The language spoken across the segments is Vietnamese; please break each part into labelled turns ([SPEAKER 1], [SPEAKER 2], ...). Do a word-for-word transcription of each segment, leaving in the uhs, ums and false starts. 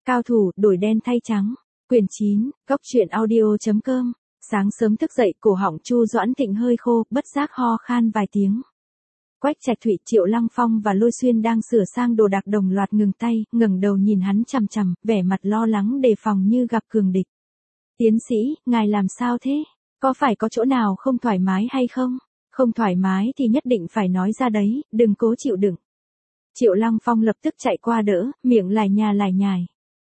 [SPEAKER 1] Cao thủ, đổi đen thay trắng. Quyển chín, góc truyện audio chấm com. Sáng sớm thức dậy, cổ họng Chu Doãn Thịnh hơi khô, bất giác ho khan vài tiếng. Quách Trạch Thụy, Triệu Lăng Phong và Lôi Xuyên đang sửa sang đồ đạc đồng loạt ngừng tay, ngẩng đầu nhìn hắn chằm chằm, vẻ mặt lo lắng đề phòng như gặp cường địch. Tiến sĩ, ngài làm sao thế? Có phải có chỗ nào không thoải mái hay không? Không thoải mái thì nhất định phải nói ra đấy, đừng cố chịu đựng. Triệu Lăng Phong lập tức chạy qua đỡ, miệng lải nhà lải nhải.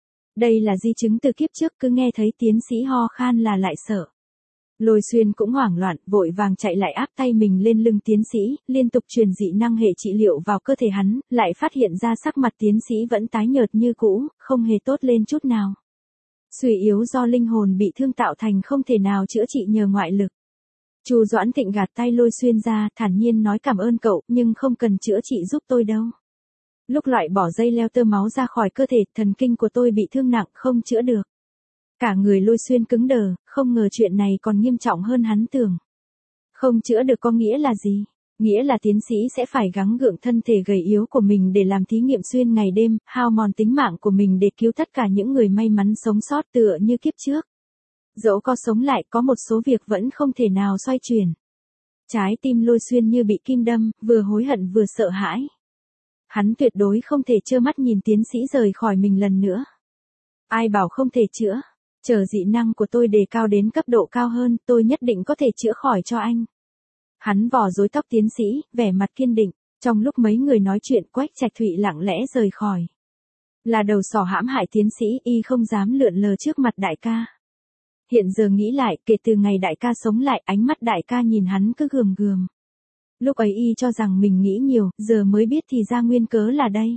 [SPEAKER 1] Đây là di chứng từ kiếp trước, cứ nghe thấy tiến sĩ ho khan là lại sợ. Lôi Xuyên cũng hoảng loạn, vội vàng chạy lại áp tay mình lên lưng tiến sĩ, liên tục truyền dị năng hệ trị liệu vào cơ thể hắn, lại phát hiện ra sắc mặt tiến sĩ vẫn tái nhợt như cũ, không hề tốt lên chút nào. Suy yếu do linh hồn bị thương tạo thành, không thể nào chữa trị nhờ ngoại lực. Chu Doãn Thịnh gạt tay Lôi Xuyên ra, thản nhiên nói cảm ơn cậu, nhưng không cần chữa trị giúp tôi đâu. Lúc loại bỏ dây leo tơ máu ra khỏi cơ thể, thần kinh của tôi bị thương nặng, không chữa được. Cả người Lôi Xuyên cứng đờ, không ngờ chuyện này còn nghiêm trọng hơn hắn tưởng. Không chữa được có nghĩa là gì? Nghĩa là tiến sĩ sẽ phải gắng gượng thân thể gầy yếu của mình để làm thí nghiệm xuyên ngày đêm, hao mòn tính mạng của mình để cứu tất cả những người may mắn sống sót tựa như kiếp trước. Dẫu có sống lại, có một số việc vẫn không thể nào xoay chuyển. Trái tim Lôi Xuyên như bị kim đâm, vừa hối hận vừa sợ hãi. Hắn tuyệt đối không thể trơ mắt nhìn tiến sĩ rời khỏi mình lần nữa. Ai bảo không thể chữa? Chờ dị năng của tôi đề cao đến cấp độ cao hơn, tôi nhất định có thể chữa khỏi cho anh. Hắn vò rối tóc tiến sĩ, vẻ mặt kiên định. Trong lúc mấy người nói chuyện, Quách Trạch Thụy lặng lẽ rời khỏi. Là đầu sỏ hãm hại tiến sĩ, y không dám lượn lờ trước mặt đại ca. Hiện giờ nghĩ lại, kể từ ngày đại ca sống lại, ánh mắt đại ca nhìn hắn cứ gườm gườm. Lúc ấy y cho rằng mình nghĩ nhiều, giờ mới biết thì ra nguyên cớ là đây.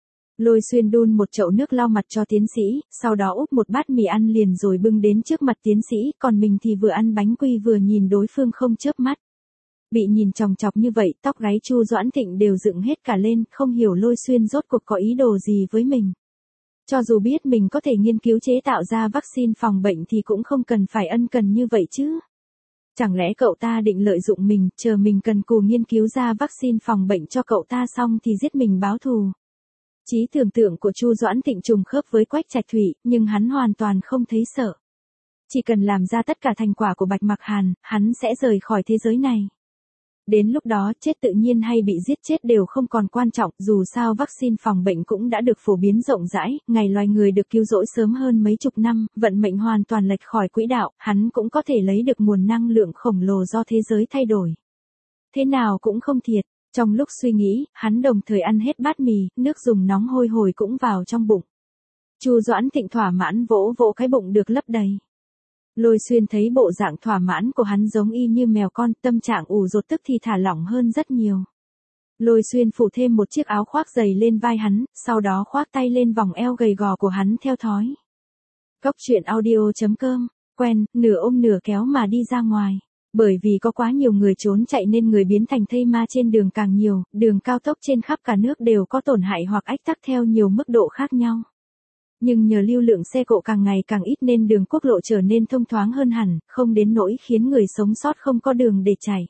[SPEAKER 1] Lôi Xuyên đun một chậu nước lau mặt cho tiến sĩ, sau đó úp một bát mì ăn liền rồi bưng đến trước mặt tiến sĩ, còn mình thì vừa ăn bánh quy vừa nhìn đối phương không chớp mắt. Bị nhìn chòng chọc như vậy, tóc gáy Chu Doãn Thịnh đều dựng hết cả lên, không hiểu Lôi Xuyên rốt cuộc có ý đồ gì với mình. Cho dù biết mình có thể nghiên cứu chế tạo ra vaccine phòng bệnh thì cũng không cần phải ân cần như vậy chứ. Chẳng lẽ cậu ta định lợi dụng mình, chờ mình cần cù nghiên cứu ra vaccine phòng bệnh cho cậu ta xong thì giết mình báo thù. Trí tưởng tượng của Chu Doãn Thịnh trùng khớp với Quách Trạch Thụy, nhưng hắn hoàn toàn không thấy sợ. Chỉ cần làm ra tất cả thành quả của Bạch Mặc Hàn, hắn sẽ rời khỏi thế giới này. Đến lúc đó, chết tự nhiên hay bị giết chết đều không còn quan trọng, dù sao vaccine phòng bệnh cũng đã được phổ biến rộng rãi, ngày loài người được cứu rỗi sớm hơn mấy chục năm, vận mệnh hoàn toàn lệch khỏi quỹ đạo, hắn cũng có thể lấy được nguồn năng lượng khổng lồ do thế giới thay đổi. Thế nào cũng không thiệt. Trong lúc suy nghĩ, hắn đồng thời ăn hết bát mì, nước dùng nóng hôi hổi cũng vào trong bụng. Chu Doãn Thịnh thỏa mãn vỗ vỗ cái bụng được lấp đầy. Lôi Xuyên thấy bộ dạng thỏa mãn của hắn giống y như mèo con, tâm trạng ủ rột tức thì thả lỏng hơn rất nhiều. Lôi Xuyên phủ thêm một chiếc áo khoác dày lên vai hắn, sau đó khoác tay lên vòng eo gầy gò của hắn theo thói. Góc truyện audio chấm com, quen, nửa ôm nửa kéo mà đi ra ngoài. Bởi vì có quá nhiều người trốn chạy nên người biến thành thây ma trên đường càng nhiều, đường cao tốc trên khắp cả nước đều có tổn hại hoặc ách tắc theo nhiều mức độ khác nhau. Nhưng nhờ lưu lượng xe cộ càng ngày càng ít nên đường quốc lộ trở nên thông thoáng hơn hẳn, không đến nỗi khiến người sống sót không có đường để chạy.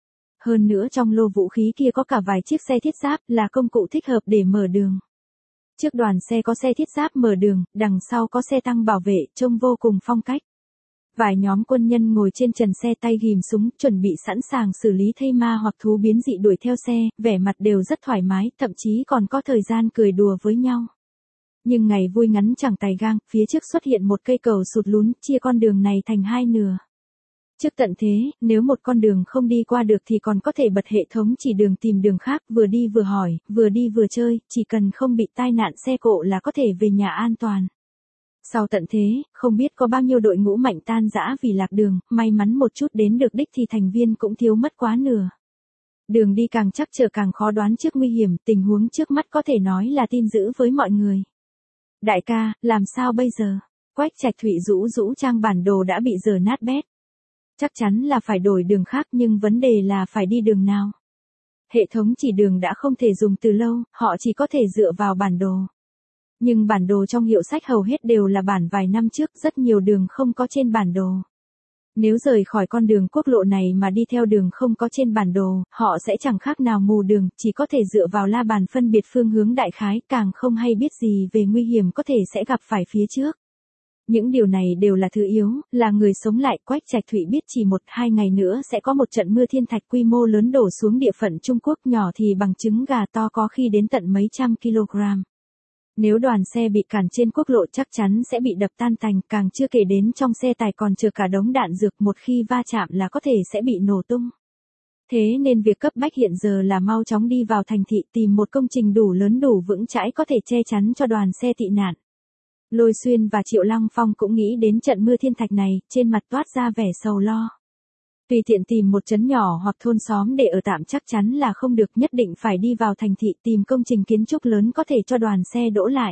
[SPEAKER 1] Hơn nữa trong lô vũ khí kia có cả vài chiếc xe thiết giáp là công cụ thích hợp để mở đường. Trước đoàn xe có xe thiết giáp mở đường, đằng sau có xe tăng bảo vệ, trông vô cùng phong cách. Vài nhóm quân nhân ngồi trên trần xe tay ghìm súng, chuẩn bị sẵn sàng xử lý thây ma hoặc thú biến dị đuổi theo xe, vẻ mặt đều rất thoải mái, thậm chí còn có thời gian cười đùa với nhau. Nhưng ngày vui ngắn chẳng tày gang, phía trước xuất hiện một cây cầu sụt lún, chia con đường này thành hai nửa. Trước tận thế, nếu một con đường không đi qua được thì còn có thể bật hệ thống chỉ đường tìm đường khác, vừa đi vừa hỏi, vừa đi vừa chơi, chỉ cần không bị tai nạn xe cộ là có thể về nhà an toàn. Sau tận thế, không biết có bao nhiêu đội ngũ mạnh tan rã vì lạc đường, may mắn một chút đến được đích thì thành viên cũng thiếu mất quá nửa. Đường đi càng trắc trở càng khó đoán trước nguy hiểm, tình huống trước mắt có thể nói là tin dữ với mọi người. Đại ca, làm sao bây giờ? Quách Trạch Thụy rũ rũ trang bản đồ đã bị dở nát bét. Chắc chắn là phải đổi đường khác nhưng vấn đề là phải đi đường nào? Hệ thống chỉ đường đã không thể dùng từ lâu, họ chỉ có thể dựa vào bản đồ. Nhưng bản đồ trong hiệu sách hầu hết đều là bản vài năm trước, rất nhiều đường không có trên bản đồ. Nếu rời khỏi con đường quốc lộ này mà đi theo đường không có trên bản đồ, họ sẽ chẳng khác nào mù đường, chỉ có thể dựa vào la bàn phân biệt phương hướng đại khái, càng không hay biết gì về nguy hiểm có thể sẽ gặp phải phía trước. Những điều này đều là thứ yếu, là người sống lại. Quách Trạch Thụy biết chỉ một hai ngày nữa sẽ có một trận mưa thiên thạch quy mô lớn đổ xuống địa phận Trung Quốc, nhỏ thì bằng trứng gà, to có khi đến tận mấy trăm kg. Nếu đoàn xe bị cản trên quốc lộ chắc chắn sẽ bị đập tan tành, càng chưa kể đến trong xe tải còn chứa cả đống đạn dược, một khi va chạm là có thể sẽ bị nổ tung. Thế nên việc cấp bách hiện giờ là mau chóng đi vào thành thị, tìm một công trình đủ lớn đủ vững chãi có thể che chắn cho đoàn xe tị nạn. Lôi Xuyên và Triệu Lăng Phong cũng nghĩ đến trận mưa thiên thạch này, trên mặt toát ra vẻ sầu lo. Tùy tiện tìm một trấn nhỏ hoặc thôn xóm để ở tạm chắc chắn là không được, nhất định phải đi vào thành thị tìm công trình kiến trúc lớn có thể cho đoàn xe đỗ lại.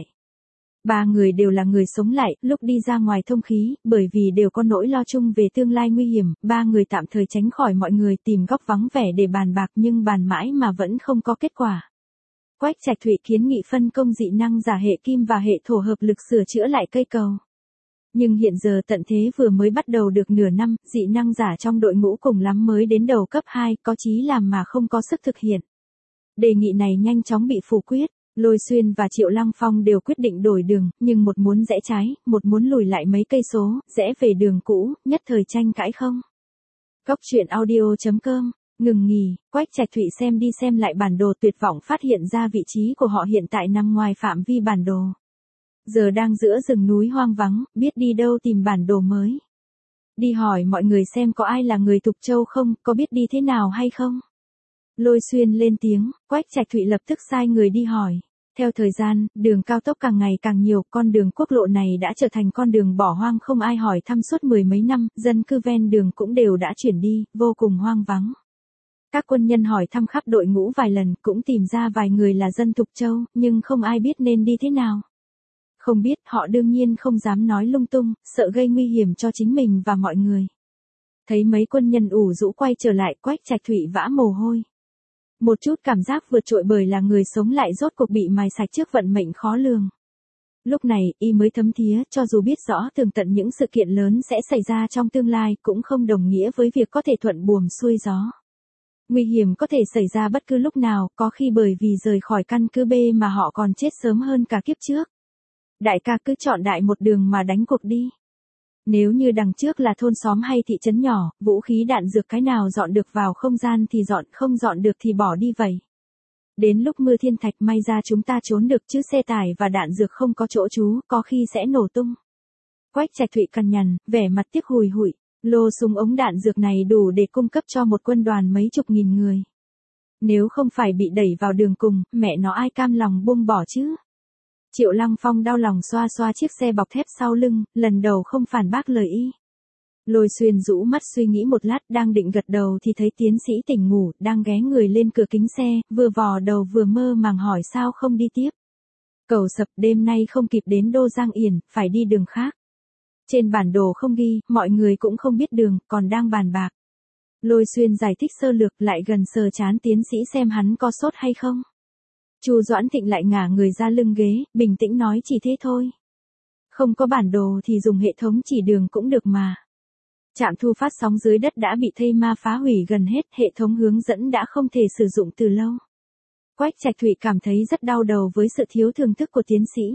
[SPEAKER 1] Ba người đều là người sống lại, lúc đi ra ngoài thông khí, bởi vì đều có nỗi lo chung về tương lai nguy hiểm, ba người tạm thời tránh khỏi mọi người, tìm góc vắng vẻ để bàn bạc, nhưng bàn mãi mà vẫn không có kết quả. Quách Trạch Thụy kiến nghị phân công dị năng giả hệ kim và hệ thổ hợp lực sửa chữa lại cây cầu. Nhưng hiện giờ tận thế vừa mới bắt đầu được nửa năm, dị năng giả trong đội ngũ cùng lắm mới đến đầu cấp hai, có chí làm mà không có sức thực hiện. Đề nghị này nhanh chóng bị phủ quyết. Lôi Xuyên và Triệu Lăng Phong đều quyết định đổi đường, nhưng một muốn rẽ trái, một muốn lùi lại mấy cây số, rẽ về đường cũ, nhất thời tranh cãi không. Góc truyện audio chấm com. Ngừng nghỉ, Quách Trạch Thụy xem đi xem lại bản đồ, tuyệt vọng phát hiện ra vị trí của họ hiện tại nằm ngoài phạm vi bản đồ. Giờ đang giữa rừng núi hoang vắng, biết đi đâu tìm bản đồ mới. Đi hỏi mọi người xem có ai là người Thục Châu không, có biết đi thế nào hay không. Lôi Xuyên lên tiếng, Quách Trạch Thụy lập tức sai người đi hỏi. Theo thời gian, đường cao tốc càng ngày càng nhiều, con đường quốc lộ này đã trở thành con đường bỏ hoang không ai hỏi thăm suốt mười mấy năm, dân cư ven đường cũng đều đã chuyển đi, vô cùng hoang vắng. Các quân nhân hỏi thăm khắp đội ngũ vài lần, cũng tìm ra vài người là dân Thục Châu, nhưng không ai biết nên đi thế nào. Không biết, họ đương nhiên không dám nói lung tung, sợ gây nguy hiểm cho chính mình và mọi người. Thấy mấy quân nhân ủ rũ quay trở lại, Quách Trạch Thụy vã mồ hôi. Một chút cảm giác vượt trội bởi là người sống lại rốt cuộc bị mài sạch trước vận mệnh khó lường. Lúc này, y mới thấm thía, cho dù biết rõ tường tận những sự kiện lớn sẽ xảy ra trong tương lai, cũng không đồng nghĩa với việc có thể thuận buồm xuôi gió. Nguy hiểm có thể xảy ra bất cứ lúc nào, có khi bởi vì rời khỏi căn cứ B mà họ còn chết sớm hơn cả kiếp trước. Đại ca cứ chọn đại một đường mà đánh cuộc đi. Nếu như đằng trước là thôn xóm hay thị trấn nhỏ, vũ khí đạn dược cái nào dọn được vào không gian thì dọn, không dọn được thì bỏ đi vậy. Đến lúc mưa thiên thạch may ra chúng ta trốn được, chứ xe tải và đạn dược không có chỗ trú, có khi sẽ nổ tung. Quách Trạch Thụy cằn nhằn, vẻ mặt tiếc hùi hụi. Lô súng ống đạn dược này đủ để cung cấp cho một quân đoàn mấy chục nghìn người. Nếu không phải bị đẩy vào đường cùng, mẹ nó ai cam lòng buông bỏ chứ. Triệu Lăng Phong đau lòng xoa xoa chiếc xe bọc thép sau lưng, lần đầu không phản bác lời y. Lôi Xuyên rũ mắt suy nghĩ một lát, đang định gật đầu thì thấy tiến sĩ tỉnh ngủ, đang ghé người lên cửa kính xe, vừa vò đầu vừa mơ màng hỏi sao không đi tiếp. Cầu sập, đêm nay không kịp đến Đô Giang Yển, phải đi đường khác. Trên bản đồ không ghi, mọi người cũng không biết đường, còn đang bàn bạc. Lôi Xuyên giải thích sơ lược, lại gần sờ chán tiến sĩ xem hắn có sốt hay không. Chu Doãn Thịnh lại ngả người ra lưng ghế, bình tĩnh nói chỉ thế thôi. Không có bản đồ thì dùng hệ thống chỉ đường cũng được mà. Trạm thu phát sóng dưới đất đã bị thây ma phá hủy gần hết, hệ thống hướng dẫn đã không thể sử dụng từ lâu. Quách Trạch Thụy cảm thấy rất đau đầu với sự thiếu thưởng thức của tiến sĩ.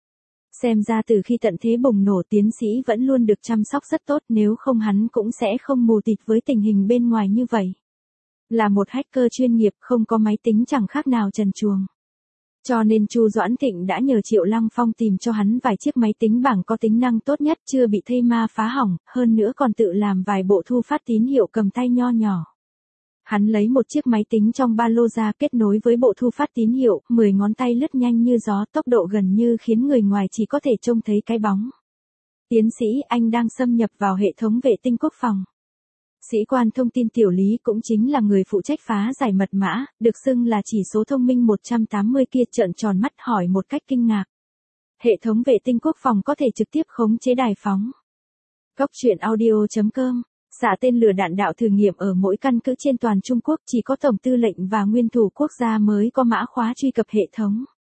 [SPEAKER 1] Xem ra từ khi tận thế bùng nổ, tiến sĩ vẫn luôn được chăm sóc rất tốt, nếu không hắn cũng sẽ không mù tịt với tình hình bên ngoài như vậy. Là một hacker chuyên nghiệp, không có máy tính chẳng khác nào trần truồng. Cho nên Chu Doãn Thịnh đã nhờ Triệu Lăng Phong tìm cho hắn vài chiếc máy tính bảng có tính năng tốt nhất, chưa bị thây ma phá hỏng, hơn nữa còn tự làm vài bộ thu phát tín hiệu cầm tay nho nhỏ. Hắn lấy một chiếc máy tính trong ba lô ra, kết nối với bộ thu phát tín hiệu, mười ngón tay lướt nhanh như gió, tốc độ gần như khiến người ngoài chỉ có thể trông thấy cái bóng. Tiến sĩ, anh đang xâm nhập vào hệ thống vệ tinh quốc phòng. Sĩ quan thông tin Tiểu Lý cũng chính là người phụ trách phá giải mật mã, được xưng là chỉ số thông minh một trăm tám mươi kia trợn tròn mắt hỏi một cách kinh ngạc. Hệ thống vệ tinh quốc phòng có thể trực tiếp khống chế đài phóng. Góc truyện audio chấm com. Xả tên lửa đạn đạo thử nghiệm ở mỗi căn cứ trên toàn Trung Quốc, chỉ có Tổng tư lệnh và nguyên thủ quốc gia mới có mã khóa truy cập hệ thống.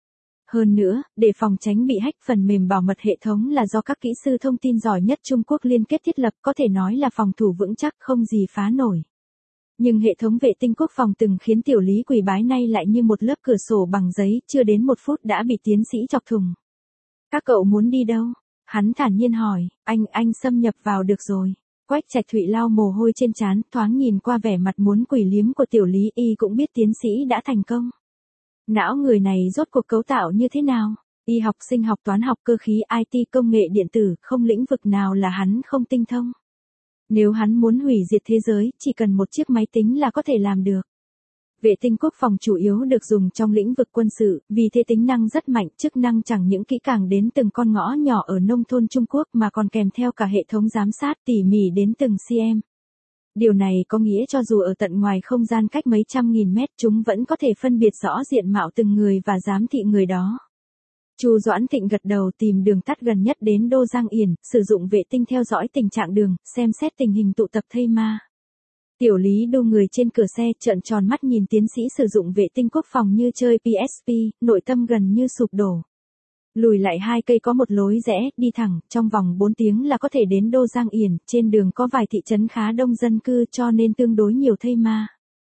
[SPEAKER 1] Hơn nữa, để phòng tránh bị hack, phần mềm bảo mật hệ thống là do các kỹ sư thông tin giỏi nhất Trung Quốc liên kết thiết lập, có thể nói là phòng thủ vững chắc không gì phá nổi. Nhưng hệ thống vệ tinh quốc phòng từng khiến Tiểu Lý quỳ bái nay lại như một lớp cửa sổ bằng giấy, chưa đến một phút đã bị tiến sĩ chọc thủng. Các cậu muốn đi đâu? Hắn thản nhiên hỏi, anh, anh xâm nhập vào được rồi. Quách Trạch Thụy lau mồ hôi trên trán, thoáng nhìn qua vẻ mặt muốn quỳ liếm của Tiểu Lý, y cũng biết tiến sĩ đã thành công. Não người này rốt cuộc cấu tạo như thế nào? Y học, sinh học, toán học, cơ khí, i tê, công nghệ điện tử, không lĩnh vực nào là hắn không tinh thông. Nếu hắn muốn hủy diệt thế giới, chỉ cần một chiếc máy tính là có thể làm được. Vệ tinh quốc phòng chủ yếu được dùng trong lĩnh vực quân sự, vì thế tính năng rất mạnh, chức năng chẳng những kỹ càng đến từng con ngõ nhỏ ở nông thôn Trung Quốc mà còn kèm theo cả hệ thống giám sát tỉ mỉ đến từng cm. Điều này có nghĩa cho dù ở tận ngoài không gian cách mấy trăm nghìn mét, chúng vẫn có thể phân biệt rõ diện mạo từng người và giám thị người đó. Chu Doãn Thịnh gật đầu, tìm đường tắt gần nhất đến Đô Giang Yển, sử dụng vệ tinh theo dõi tình trạng đường, xem xét tình hình tụ tập thây ma. Tiểu Lý đu người trên cửa xe, trợn tròn mắt nhìn tiến sĩ sử dụng vệ tinh quốc phòng như chơi pê ét pê, nội tâm gần như sụp đổ. Lùi lại hai cây có một lối rẽ, đi thẳng, trong vòng bốn tiếng là có thể đến Đô Giang Yển, trên đường có vài thị trấn khá đông dân cư cho nên tương đối nhiều thây ma.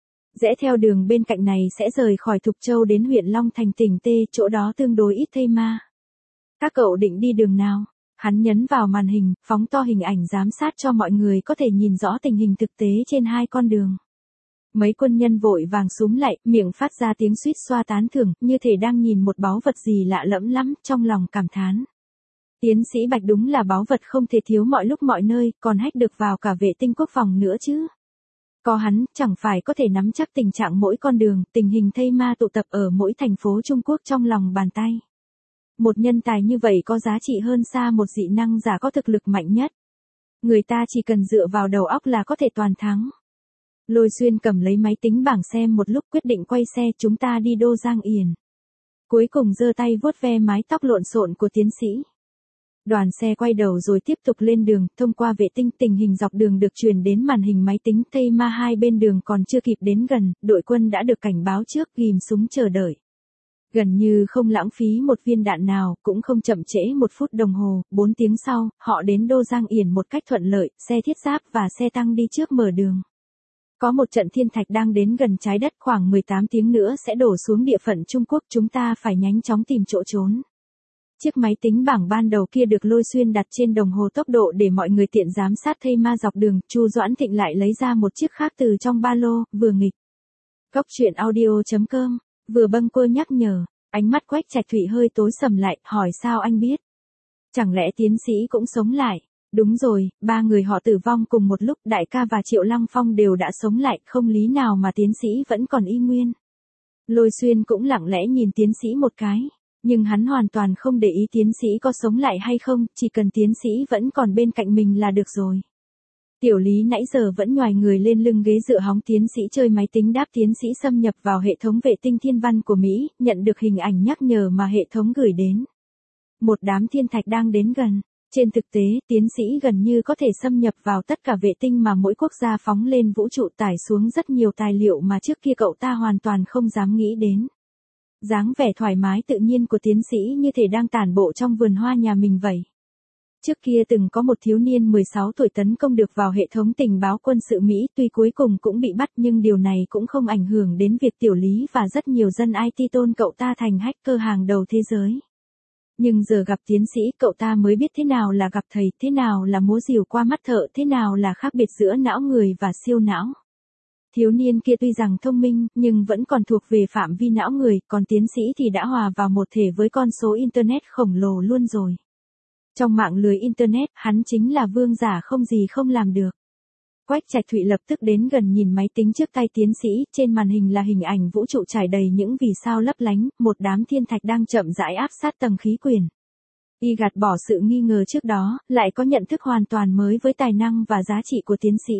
[SPEAKER 1] Rẽ theo đường bên cạnh này sẽ rời khỏi Thục Châu đến huyện Long Thành tỉnh T, chỗ đó tương đối ít thây ma. Các cậu định đi đường nào? Hắn nhấn vào màn hình, phóng to hình ảnh giám sát cho mọi người có thể nhìn rõ tình hình thực tế trên hai con đường. Mấy quân nhân vội vàng xúm lại, miệng phát ra tiếng suýt xoa tán thưởng, như thể đang nhìn một báu vật gì lạ lẫm lắm, trong lòng cảm thán. Tiến sĩ Bạch đúng là báu vật không thể thiếu mọi lúc mọi nơi, còn hack được vào cả vệ tinh quốc phòng nữa chứ. Có hắn, chẳng phải có thể nắm chắc tình trạng mỗi con đường, tình hình thây ma tụ tập ở mỗi thành phố Trung Quốc trong lòng bàn tay. Một nhân tài như vậy có giá trị hơn xa một dị năng giả có thực lực mạnh nhất. Người ta chỉ cần dựa vào đầu óc là có thể toàn thắng. Lôi Xuyên cầm lấy máy tính bảng xem một lúc, quyết định quay xe, chúng ta đi Đô Giang Yển. Cuối cùng giơ tay vuốt ve mái tóc lộn xộn của tiến sĩ. Đoàn xe quay đầu rồi tiếp tục lên đường, thông qua vệ tinh tình hình dọc đường được truyền đến màn hình máy tính, thây ma hai bên đường còn chưa kịp đến gần, đội quân đã được cảnh báo trước, ghim súng chờ đợi. Gần như không lãng phí một viên đạn nào, cũng không chậm trễ một phút đồng hồ, bốn tiếng sau, họ đến Đô Giang Yển một cách thuận lợi, xe thiết giáp và xe tăng đi trước mở đường. Có một trận thiên thạch đang đến gần trái đất, khoảng mười tám tiếng nữa sẽ đổ xuống địa phận Trung Quốc, chúng ta phải nhanh chóng tìm chỗ trốn. Chiếc máy tính bảng ban đầu kia được Lôi Xuyên đặt trên đồng hồ tốc độ để mọi người tiện giám sát thây ma dọc đường, Chu Doãn Thịnh lại lấy ra một chiếc khác từ trong ba lô, vừa nghịch. Góc truyện audio chấm com, vừa bâng quơ nhắc nhở, ánh mắt Quách Trạch Thụy hơi tối sầm lại, hỏi sao anh biết? Chẳng lẽ tiến sĩ cũng sống lại? Đúng rồi, ba người họ tử vong cùng một lúc, đại ca và Triệu Lăng Phong đều đã sống lại, không lý nào mà tiến sĩ vẫn còn y nguyên. Lôi Xuyên cũng lặng lẽ nhìn tiến sĩ một cái, nhưng hắn hoàn toàn không để ý tiến sĩ có sống lại hay không, chỉ cần tiến sĩ vẫn còn bên cạnh mình là được rồi. Tiểu Lý nãy giờ vẫn nhoài người lên lưng ghế dựa hóng tiến sĩ chơi máy tính đáp, tiến sĩ xâm nhập vào hệ thống vệ tinh thiên văn của Mỹ, nhận được hình ảnh nhắc nhở mà hệ thống gửi đến. Một đám thiên thạch đang đến gần. Trên thực tế, tiến sĩ gần như có thể xâm nhập vào tất cả vệ tinh mà mỗi quốc gia phóng lên vũ trụ, tải xuống rất nhiều tài liệu mà trước kia cậu ta hoàn toàn không dám nghĩ đến. Dáng vẻ thoải mái tự nhiên của tiến sĩ như thể đang tản bộ trong vườn hoa nhà mình vậy. Trước kia từng có một thiếu niên mười sáu tuổi tấn công được vào hệ thống tình báo quân sự Mỹ, tuy cuối cùng cũng bị bắt nhưng điều này cũng không ảnh hưởng đến việc Tiểu Lý và rất nhiều dân i tê tôn cậu ta thành hacker hàng đầu thế giới. Nhưng giờ gặp tiến sĩ, cậu ta mới biết thế nào là gặp thầy, thế nào là múa rìu qua mắt thợ, thế nào là khác biệt giữa não người và siêu não. Thiếu niên kia tuy rằng thông minh, nhưng vẫn còn thuộc về phạm vi não người, còn tiến sĩ thì đã hòa vào một thể với con số Internet khổng lồ luôn rồi. Trong mạng lưới Internet, hắn chính là vương giả không gì không làm được. Quách Trạch Thụy lập tức đến gần nhìn máy tính trước tay tiến sĩ, trên màn hình là hình ảnh vũ trụ trải đầy những vì sao lấp lánh, một đám thiên thạch đang chậm rãi áp sát tầng khí quyển. Y gạt bỏ sự nghi ngờ trước đó, lại có nhận thức hoàn toàn mới với tài năng và giá trị của tiến sĩ.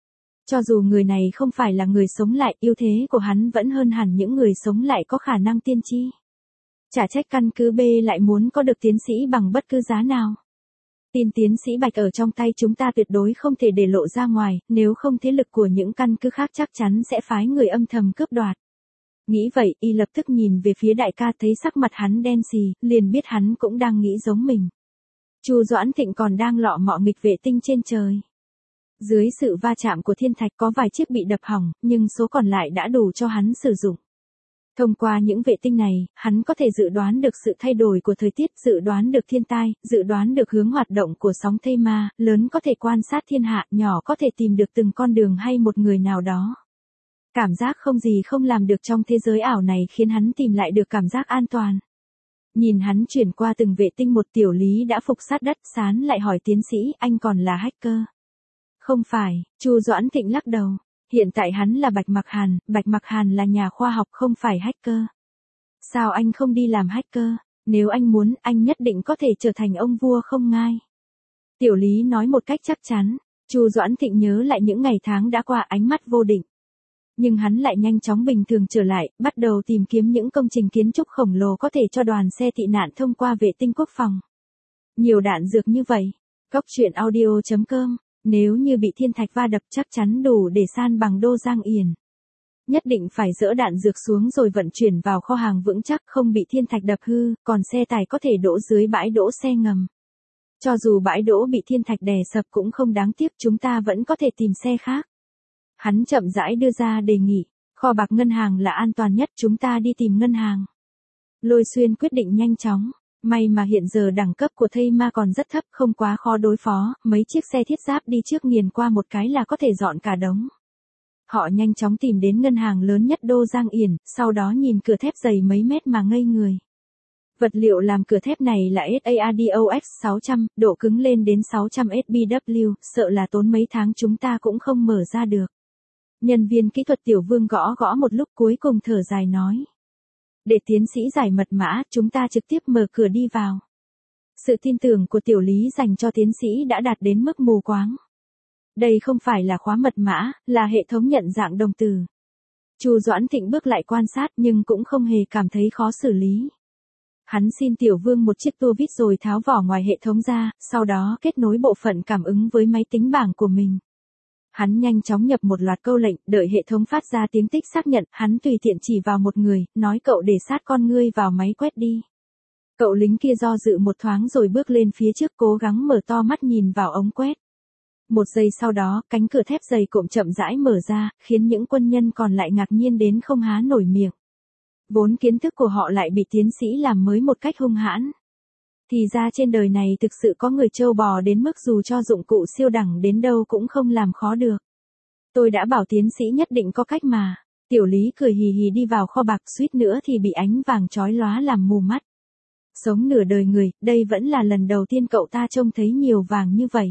[SPEAKER 1] Cho dù người này không phải là người sống lại, ưu thế của hắn vẫn hơn hẳn những người sống lại có khả năng tiên tri. Chả trách căn cứ B lại muốn có được tiến sĩ bằng bất cứ giá nào. Tin tiến sĩ Bạch ở trong tay chúng ta tuyệt đối không thể để lộ ra ngoài, nếu không thế lực của những căn cứ khác chắc chắn sẽ phái người âm thầm cướp đoạt. Nghĩ vậy, y lập tức nhìn về phía đại ca, thấy sắc mặt hắn đen xì, liền biết hắn cũng đang nghĩ giống mình. Chu Doãn Thịnh còn đang lọ mọ nghịch vệ tinh trên trời. Dưới sự va chạm của thiên thạch có vài chiếc bị đập hỏng, nhưng số còn lại đã đủ cho hắn sử dụng. Thông qua những vệ tinh này, hắn có thể dự đoán được sự thay đổi của thời tiết, dự đoán được thiên tai, dự đoán được hướng hoạt động của sóng thây ma, lớn có thể quan sát thiên hạ, nhỏ có thể tìm được từng con đường hay một người nào đó. Cảm giác không gì không làm được trong thế giới ảo này khiến hắn tìm lại được cảm giác an toàn. Nhìn hắn chuyển qua từng vệ tinh, một Tiểu Lý đã phục sát đất, sán lại hỏi tiến sĩ, anh còn là hacker? Không phải, Chu Doãn Thịnh lắc đầu. Hiện tại hắn là Bạch Mặc Hàn, Bạch Mặc Hàn là nhà khoa học không phải hacker. Sao anh không đi làm hacker? Nếu anh muốn, anh nhất định có thể trở thành ông vua không ngai. Tiểu Lý nói một cách chắc chắn. Chu Doãn Thịnh nhớ lại những ngày tháng đã qua, ánh mắt vô định. Nhưng hắn lại nhanh chóng bình thường trở lại, bắt đầu tìm kiếm những công trình kiến trúc khổng lồ có thể cho đoàn xe tị nạn thông qua vệ tinh quốc phòng. Nhiều đạn dược như vậy. Góc truyện audio chấm com. Nếu như bị thiên thạch va đập chắc chắn đủ để san bằng Đô Giang Yển. Nhất định phải dỡ đạn dược xuống rồi vận chuyển vào kho hàng vững chắc, không bị thiên thạch đập hư, còn xe tải có thể đỗ dưới bãi đỗ xe ngầm. Cho dù bãi đỗ bị thiên thạch đè sập cũng không đáng tiếc, chúng ta vẫn có thể tìm xe khác. Hắn chậm rãi đưa ra đề nghị, kho bạc ngân hàng là an toàn nhất, chúng ta đi tìm ngân hàng. Lôi Xuyên quyết định nhanh chóng. May mà hiện giờ đẳng cấp của thây ma còn rất thấp, không quá khó đối phó, mấy chiếc xe thiết giáp đi trước nghiền qua một cái là có thể dọn cả đống. Họ nhanh chóng tìm đến ngân hàng lớn nhất Đô Giang Yển, sau đó nhìn cửa thép dày mấy mét mà ngây người. Vật liệu làm cửa thép này là SARDOX sáu trăm, độ cứng lên đến sáu trăm S B W, sợ là tốn mấy tháng chúng ta cũng không mở ra được. Nhân viên kỹ thuật Tiểu Vương gõ gõ một lúc cuối cùng thở dài nói. Để tiến sĩ giải mật mã, chúng ta trực tiếp mở cửa đi vào. Sự tin tưởng của Tiểu Lý dành cho tiến sĩ đã đạt đến mức mù quáng. Đây không phải là khóa mật mã, là hệ thống nhận dạng đồng từ. Chu Doãn Thịnh bước lại quan sát nhưng cũng không hề cảm thấy khó xử lý. Hắn xin Tiểu Vương một chiếc tua vít rồi tháo vỏ ngoài hệ thống ra, sau đó kết nối bộ phận cảm ứng với máy tính bảng của mình. Hắn nhanh chóng nhập một loạt câu lệnh, đợi hệ thống phát ra tiếng tích xác nhận, hắn tùy tiện chỉ vào một người, nói cậu để sát con ngươi vào máy quét đi. Cậu lính kia do dự một thoáng rồi bước lên phía trước, cố gắng mở to mắt nhìn vào ống quét. Một giây sau đó, cánh cửa thép dày cộm chậm rãi mở ra, khiến những quân nhân còn lại ngạc nhiên đến không há nổi miệng. Vốn kiến thức của họ lại bị tiến sĩ làm mới một cách hung hãn. Thì ra trên đời này thực sự có người trâu bò đến mức dù cho dụng cụ siêu đẳng đến đâu cũng không làm khó được. Tôi đã bảo tiến sĩ nhất định có cách mà. Tiểu Lý cười hì hì đi vào kho bạc, suýt nữa thì bị ánh vàng chói lóa làm mù mắt. Sống nửa đời người, đây vẫn là lần đầu tiên cậu ta trông thấy nhiều vàng như vậy.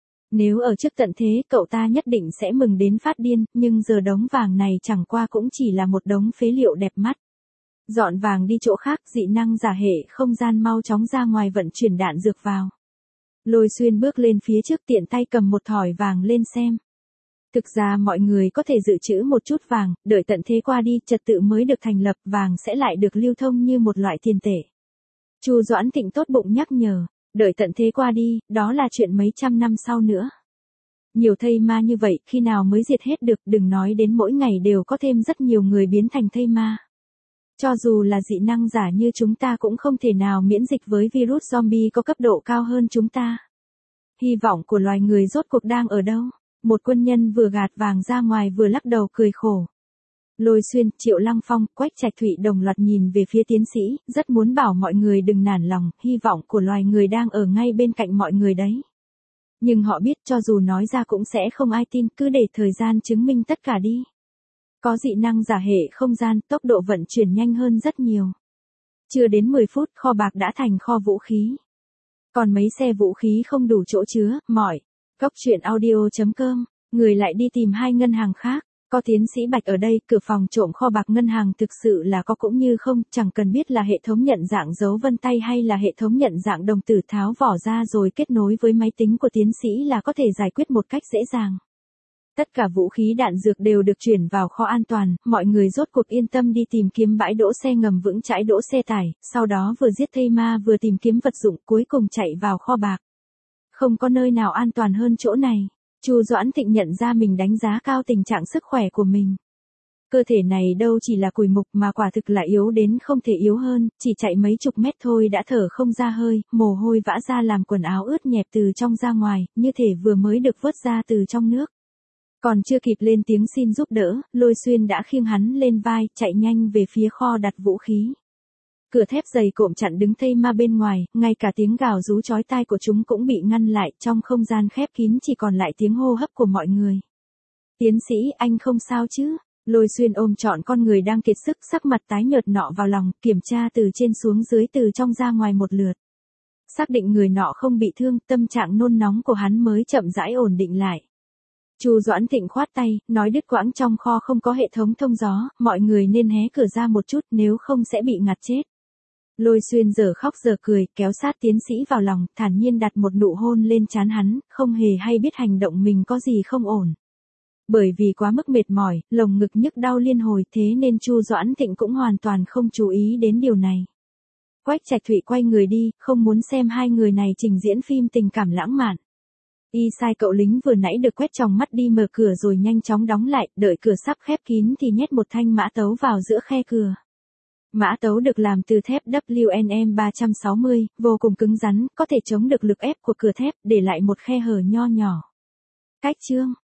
[SPEAKER 1] Nếu ở trước tận thế cậu ta nhất định sẽ mừng đến phát điên, nhưng giờ đống vàng này chẳng qua cũng chỉ là một đống phế liệu đẹp mắt. Dọn vàng đi chỗ khác, dị năng giả hệ không gian mau chóng ra ngoài vận chuyển đạn dược vào. Lôi Xuyên bước lên phía trước tiện tay cầm một thỏi vàng lên xem. Thực ra mọi người có thể dự trữ một chút vàng, đợi tận thế qua đi, trật tự mới được thành lập, vàng sẽ lại được lưu thông như một loại tiền tệ. Chu Doãn Thịnh tốt bụng nhắc nhở, đợi tận thế qua đi, đó là chuyện mấy trăm năm sau nữa. Nhiều thây ma như vậy, khi nào mới diệt hết được, đừng nói đến mỗi ngày đều có thêm rất nhiều người biến thành thây ma. Cho dù là dị năng giả như chúng ta cũng không thể nào miễn dịch với virus zombie có cấp độ cao hơn chúng ta. Hy vọng của loài người rốt cuộc đang ở đâu? Một quân nhân vừa gạt vàng ra ngoài vừa lắc đầu cười khổ. Lôi Xuyên, Triệu Lăng Phong, Quách Trạch Thụy đồng loạt nhìn về phía tiến sĩ, rất muốn bảo mọi người đừng nản lòng, hy vọng của loài người đang ở ngay bên cạnh mọi người đấy. Nhưng họ biết cho dù nói ra cũng sẽ không ai tin, cứ để thời gian chứng minh tất cả đi. Có dị năng giả hệ không gian, tốc độ vận chuyển nhanh hơn rất nhiều. Chưa đến mười phút, kho bạc đã thành kho vũ khí. Còn mấy xe vũ khí không đủ chỗ chứa, mỏi. Góc truyện audio chấm com, người lại đi tìm hai ngân hàng khác. Có tiến sĩ Bạch ở đây, cửa phòng trộm kho bạc ngân hàng thực sự là có cũng như không, chẳng cần biết là hệ thống nhận dạng dấu vân tay hay là hệ thống nhận dạng đồng tử, tháo vỏ ra rồi kết nối với máy tính của tiến sĩ là có thể giải quyết một cách dễ dàng. Tất cả vũ khí đạn dược đều được chuyển vào kho an toàn, mọi người rốt cuộc yên tâm đi tìm kiếm bãi đỗ xe ngầm vững chãi đỗ xe tải, sau đó vừa giết thây ma vừa tìm kiếm vật dụng, cuối cùng chạy vào kho bạc. Không có nơi nào an toàn hơn chỗ này. Chu Doãn Thịnh nhận ra mình đánh giá cao tình trạng sức khỏe của mình. Cơ thể này đâu chỉ là cùi mục mà quả thực là yếu đến không thể yếu hơn, chỉ chạy mấy chục mét thôi đã thở không ra hơi, mồ hôi vã ra làm quần áo ướt nhẹp từ trong ra ngoài, như thể vừa mới được vớt ra từ trong nước. Còn chưa kịp lên tiếng xin giúp đỡ, Lôi Xuyên đã khiêng hắn lên vai, chạy nhanh về phía kho đặt vũ khí. Cửa thép dày cộm chặn đứng thây ma bên ngoài, ngay cả tiếng gào rú chói tai của chúng cũng bị ngăn lại, trong không gian khép kín chỉ còn lại tiếng hô hấp của mọi người. Tiến sĩ, anh không sao chứ? Lôi Xuyên ôm trọn con người đang kiệt sức, sắc mặt tái nhợt nọ vào lòng, kiểm tra từ trên xuống dưới từ trong ra ngoài một lượt. Xác định người nọ không bị thương, tâm trạng nôn nóng của hắn mới chậm rãi ổn định lại. Chu Doãn Thịnh khoát tay, nói đứt quãng trong kho không có hệ thống thông gió, mọi người nên hé cửa ra một chút nếu không sẽ bị ngạt chết. Lôi Xuyên giờ khóc giờ cười, kéo sát tiến sĩ vào lòng, thản nhiên đặt một nụ hôn lên trán hắn, không hề hay biết hành động mình có gì không ổn. Bởi vì quá mức mệt mỏi, lồng ngực nhức đau liên hồi, thế nên Chu Doãn Thịnh cũng hoàn toàn không chú ý đến điều này. Quách Trạch Thụy quay người đi, không muốn xem hai người này trình diễn phim tình cảm lãng mạn. Y sai cậu lính vừa nãy được quét tròng mắt đi mở cửa rồi nhanh chóng đóng lại, đợi cửa sắp khép kín thì nhét một thanh mã tấu vào giữa khe cửa. Mã tấu được làm từ thép W N M ba trăm sáu mươi, vô cùng cứng rắn, có thể chống được lực ép của cửa thép, để lại một khe hở nho nhỏ. Cách chương